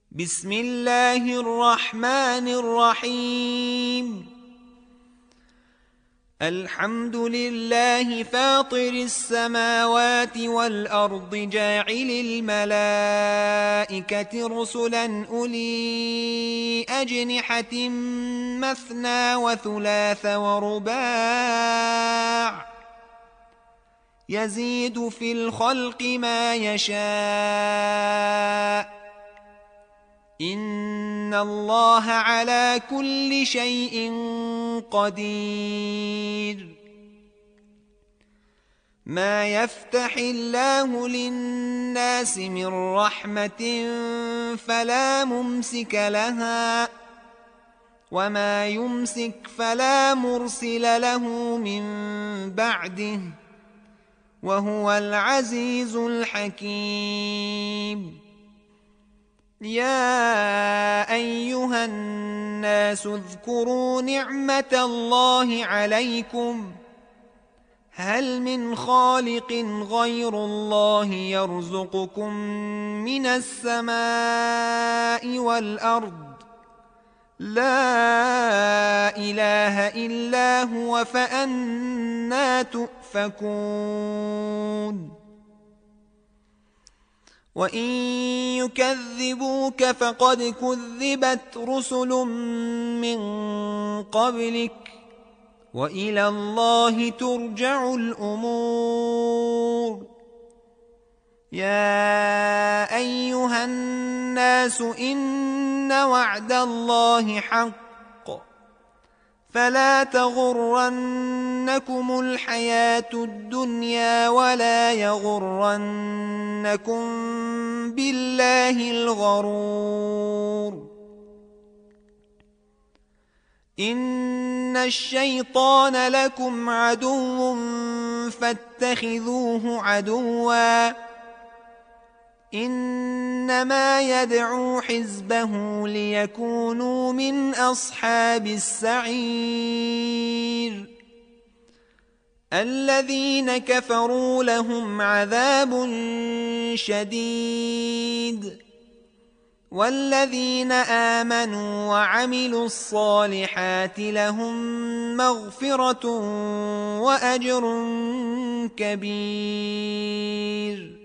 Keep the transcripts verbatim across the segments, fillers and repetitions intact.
بسم الله الرحمن الرحيم. الحمد لله فاطر السماوات والأرض جاعل الملائكة رسلا أولي أجنحة مثنى وثلاث ورباع يزيد في الخلق ما يشاء إن الله على كل شيء قدير. ما يفتح الله للناس من رحمة فلا ممسك لها وما يمسك فلا مرسل له من بعده وهو العزيز الحكيم. يا أيها الناس اذكروا نعمة الله عليكم هل من خالق غير الله يرزقكم من السماء والأرض لا إله إلا هو فأنى تؤفكون. وإن يكذبوك فقد كذبت رسل من قبلك وإلى الله ترجع الأمور. يا أيها الناس إن وعد الله حق فلا تغرنكم الحياة الدنيا ولا يغرنكم بالله الغرور. إن الشيطان لكم عدو فاتخذوه عدوا إنما يدعو حزبه ليكونوا من أصحاب السعير. الذين كفروا لهم عذاب شديد والذين آمنوا وعملوا الصالحات لهم مغفرة وأجر كبير.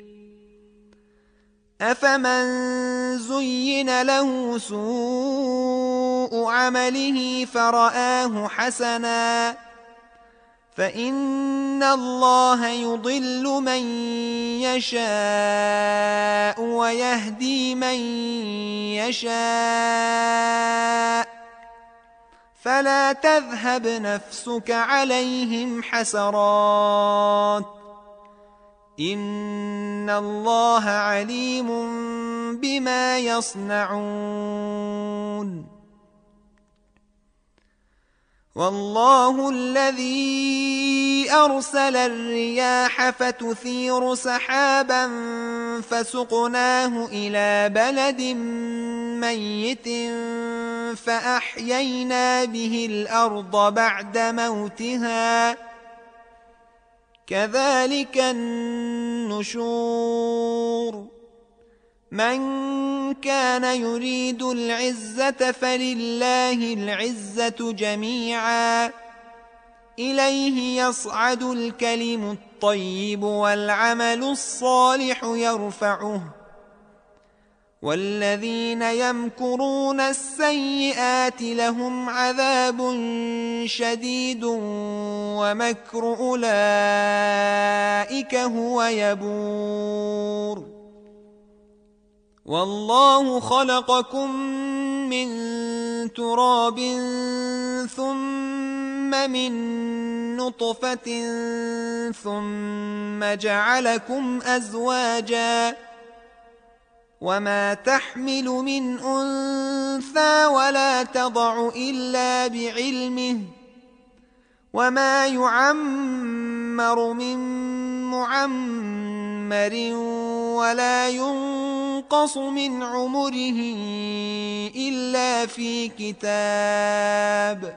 أفمن زين له سوء عمله فرآه حسنا فإن الله يضل من يشاء ويهدي من يشاء فلا تذهب نفسك عليهم حسرات إن الله عليم بما يصنعون. والله الذي أرسل الرياح فتثير سحابا فسقناه إلى بلد ميت فأحيينا به الأرض بعد موتها كذلك النشور. من كان يريد العزة فلله العزة جميعا إليه يصعد الكلم الطيب والعمل الصالح يرفعه والذين يمكرون السيئات لهم عذاب شديد ومكر أولئك هو يبور. والله خلقكم من تراب ثم من نطفة ثم جعلكم أزواجا وما تحمل من أنثى ولا تضع إلا بعلمه وما يعمر من معمر ولا ينقص من عمره إلا في كتاب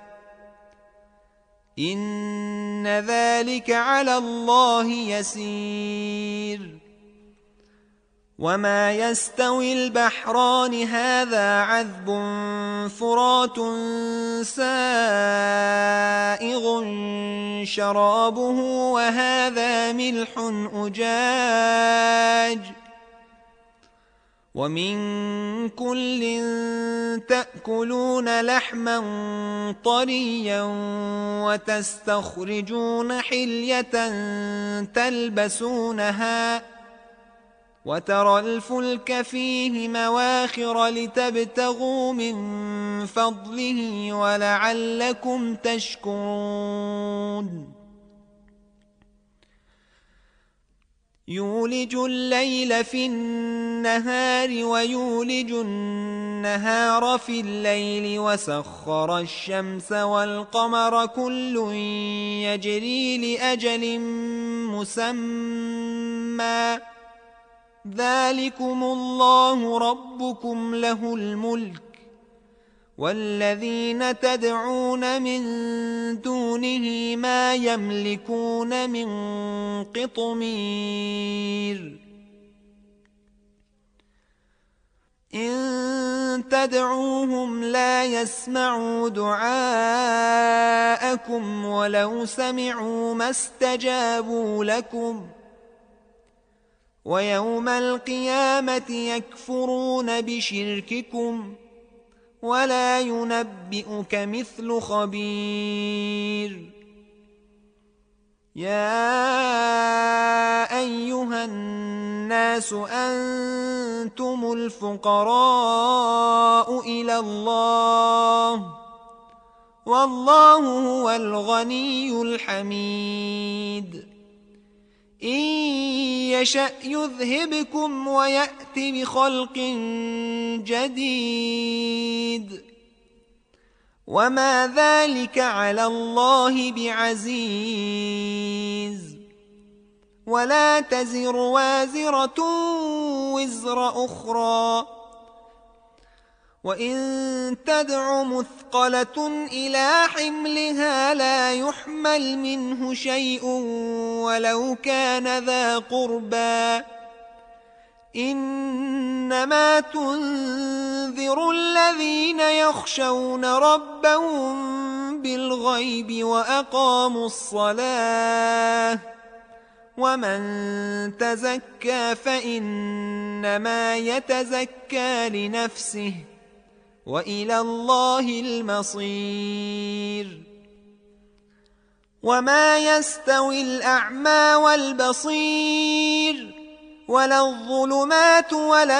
إن ذلك على الله يسير. وما يستوي البحران هذا عذب فرات سائغ شرابه وهذا ملح أجاج ومن كل تأكلون لحما طريا وتستخرجون حلية تلبسونها وترى الفلك فيه مواخر لتبتغوا من فضله ولعلكم تشكرون يولج الليل في النهار ويولج النهار في الليل وسخر الشمس والقمر كل يجري لأجل مسمى ذلكم الله ربكم له الملك والذين تدعون من دونه ما يملكون من قطمير إن تدعوهم لا يسمعوا دعاءكم ولو سمعوا ما استجابوا لكم ويوم القيامة يكفرون بشرككم ولا ينبئك مثل خبير يا أيها الناس أنتم الفقراء إلى الله والله هو الغني الحميد إن يشأ يذهبكم ويأت بخلق جديد وما ذلك على الله بعزيز ولا تزر وازرة وزر أخرى وإن تدع مثقلة إلى حملها لا يحمل منه شيء ولو كان ذا قربى إنما تنذر الذين يخشون ربهم بالغيب وأقاموا الصلاة ومن تزكى فإنما يتزكى لنفسه وإلى الله المصير وما يستوي الأعمى والبصير ولا الظلمات ولا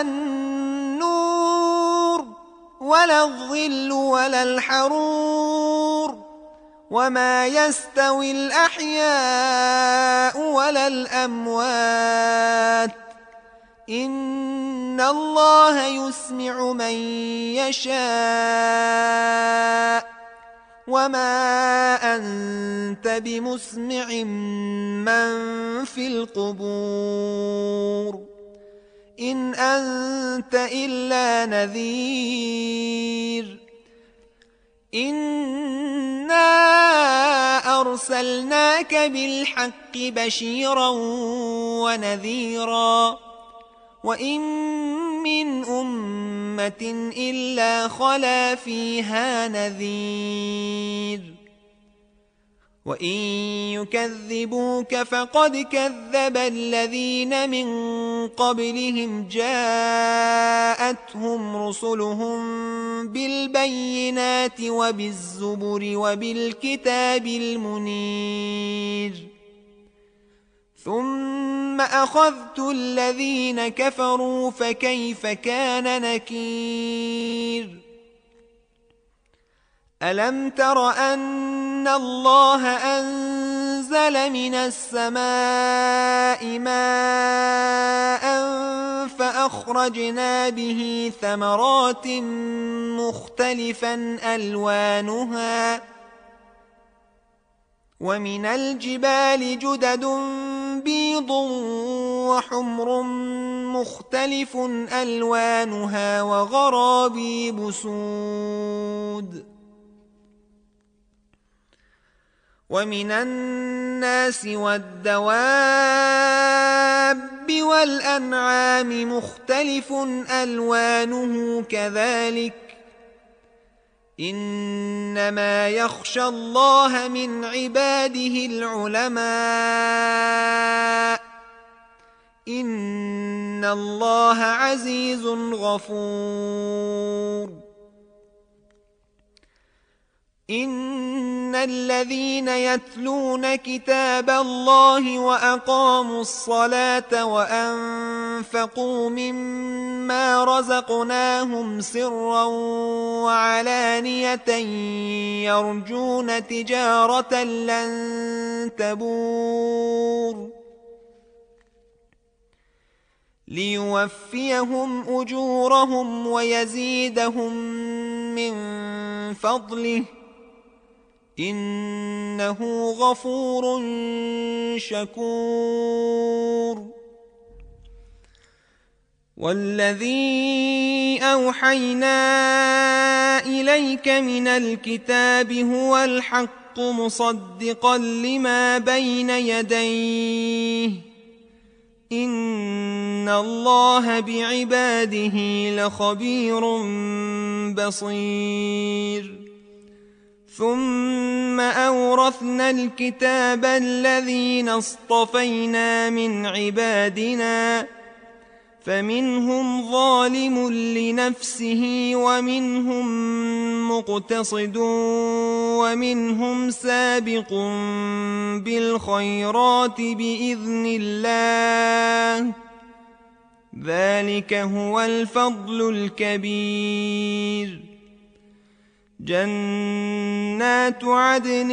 النور ولا الظل ولا الحرور وما يستوي الأحياء ولا الأموات إن الله يسمع من يشاء وما أنت بمسمع من في القبور إن أنت إلا نذير إنا أرسلناك بالحق بشيرا ونذيرا وإن من أمة إلا خلا فيها نذير وإن يكذبوك فقد كذب الذين من قبلهم جاءتهم رسلهم بالبينات وبالزبر وبالكتاب المنير ثم أخذت الذين كفروا فكيف كان نكير ألم تر أن الله أنزل من السماء ماء فأخرجنا به ثمرات مختلفا ألوانها ومن الجبال جدد بيض وحمر مختلف ألوانها وغرابيب سود ومن الناس والدواب والأنعام مختلف ألوانه كذلك إنما يخشى الله من عباده العلماء إن الله عزيز غفور إن الذين يتلون كتاب الله وأقاموا الصلاة وأنفقوا مما رزقناهم سرا وعلانية يرجون تجارة لن تبور ليوفيهم أجورهم ويزيدهم من فضله إنه غفور شكور والذي أوحينا إليك من الكتاب هو الحق مصدقا لما بين يديه إن الله بعباده لخبير بصير ثم أورثنا الكتاب الذين اصطفينا من عبادنا فمنهم ظالم لنفسه ومنهم مقتصد ومنهم سابق بالخيرات بإذن الله ذلك هو الفضل الكبير جنات عدن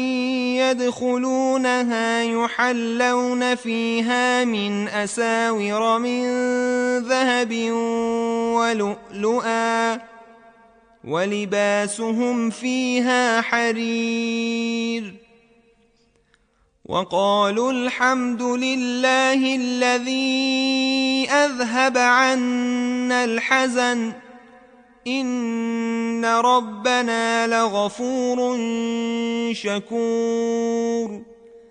يدخلونها يحلون فيها من أساور من ذهب ولؤلؤا ولباسهم فيها حرير وقالوا الحمد لله الذي أذهب عنا الحزن إن ربنا لغفور شكور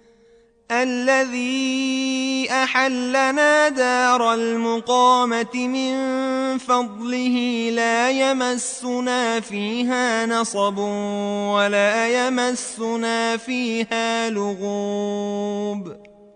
الذي أحلنا دار المقامة من فضله لا يمسنا فيها نصب ولا يمسنا فيها لغوب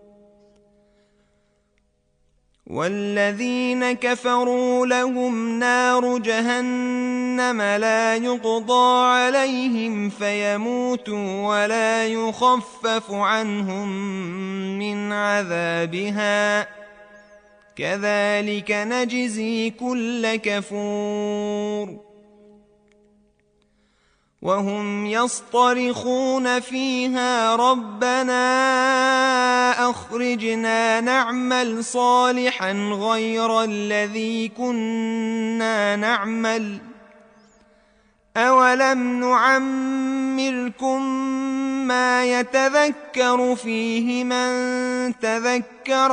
والذين كفروا لهم نار جهنم لا يقضى عليهم فيموتوا ولا يخفف عنهم من عذابها كذلك نجزي كل كفور وهم يصطرخون فيها ربنا أخرجنا نعمل صالحا غير الذي كنا نعمل أولم نعمركم ما يتذكر فيه من تذكر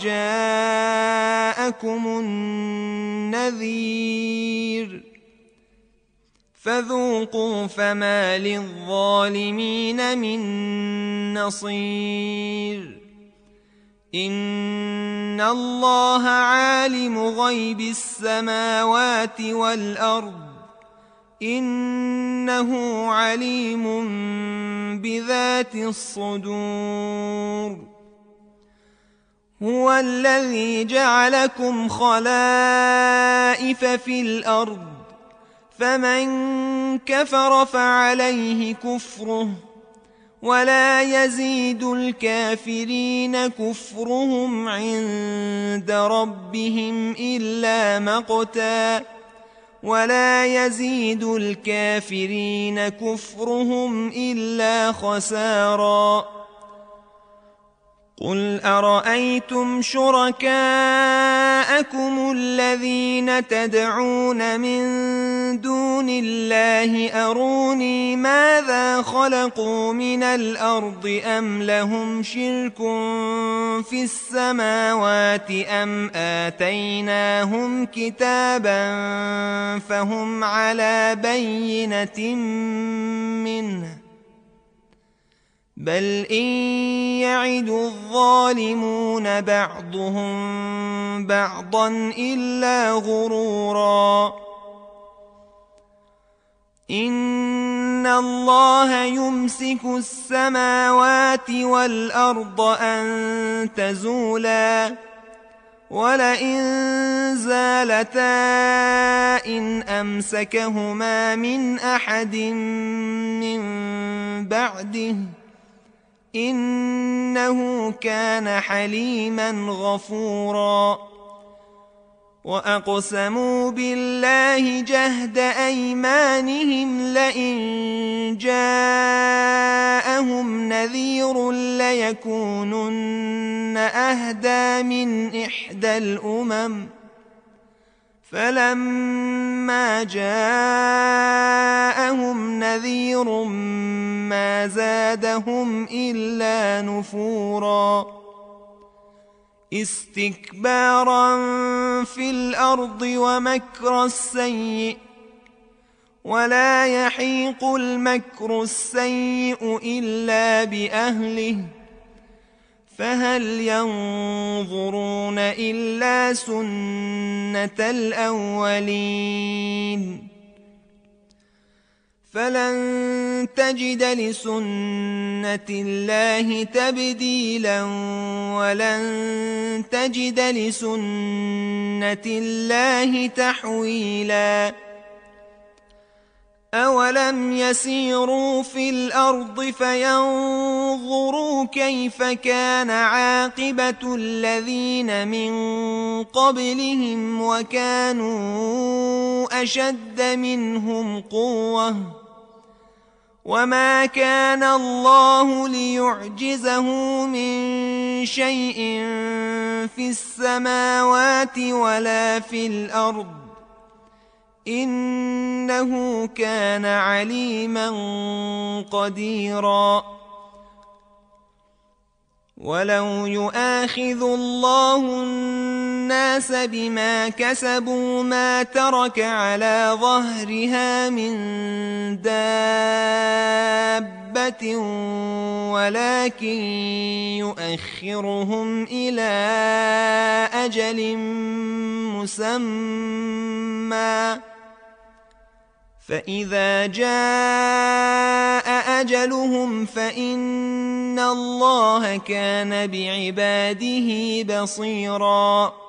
وجاءكم النذير فذوقوا فما للظالمين من نصير إن الله عالم غيب السماوات والأرض إنه عليم بذات الصدور هو الذي جعلكم خلائف في الأرض فمن كفر فعليه كفره ولا يزيد الكافرين كفرهم عند ربهم إلا مقتا ولا يزيد الكافرين كفرهم إلا خسارا قل أرأيتم شركاءكم الذين تدعون من دون الله أروني ماذا خلقوا من الأرض أم لهم شرك في السماوات أم آتيناهم كتابا فهم على بينة منه بل إن يعد الظالمون بعضهم بعضا إلا غرورا إن الله يمسك السماوات والأرض أن تزولا ولئن زالتا إن أمسكهما من أحد من بعده إنه كان حليما غفورا وأقسموا بالله جهد أيمانهم لئن جاءهم نذير ليكونن أهدى من إحدى الأمم فلما جاءهم نذير ما زادهم إلا نفورا استكبارا في الأرض ومكر السيء ولا يحيق المكر السيء إلا بأهله فهل ينظرون إلا سنة الأولين فلن تجد لسنة الله تبديلا ولن تجد لسنة الله تحويلا أولم يسيروا في الأرض فينظروا كيف كان عاقبة الذين من قبلهم وكانوا أشد منهم قوة وما كان الله ليعجزه من شيء في السماوات ولا في الأرض إنه كان عليما قديرا ولو يؤاخذ الله الناس بما كسبوا ما ترك على ظهرها من دابة ولكن يؤخرهم إلى أجل مسمى فإذا جاء أجلهم فإن الله كان بعباده بصيراً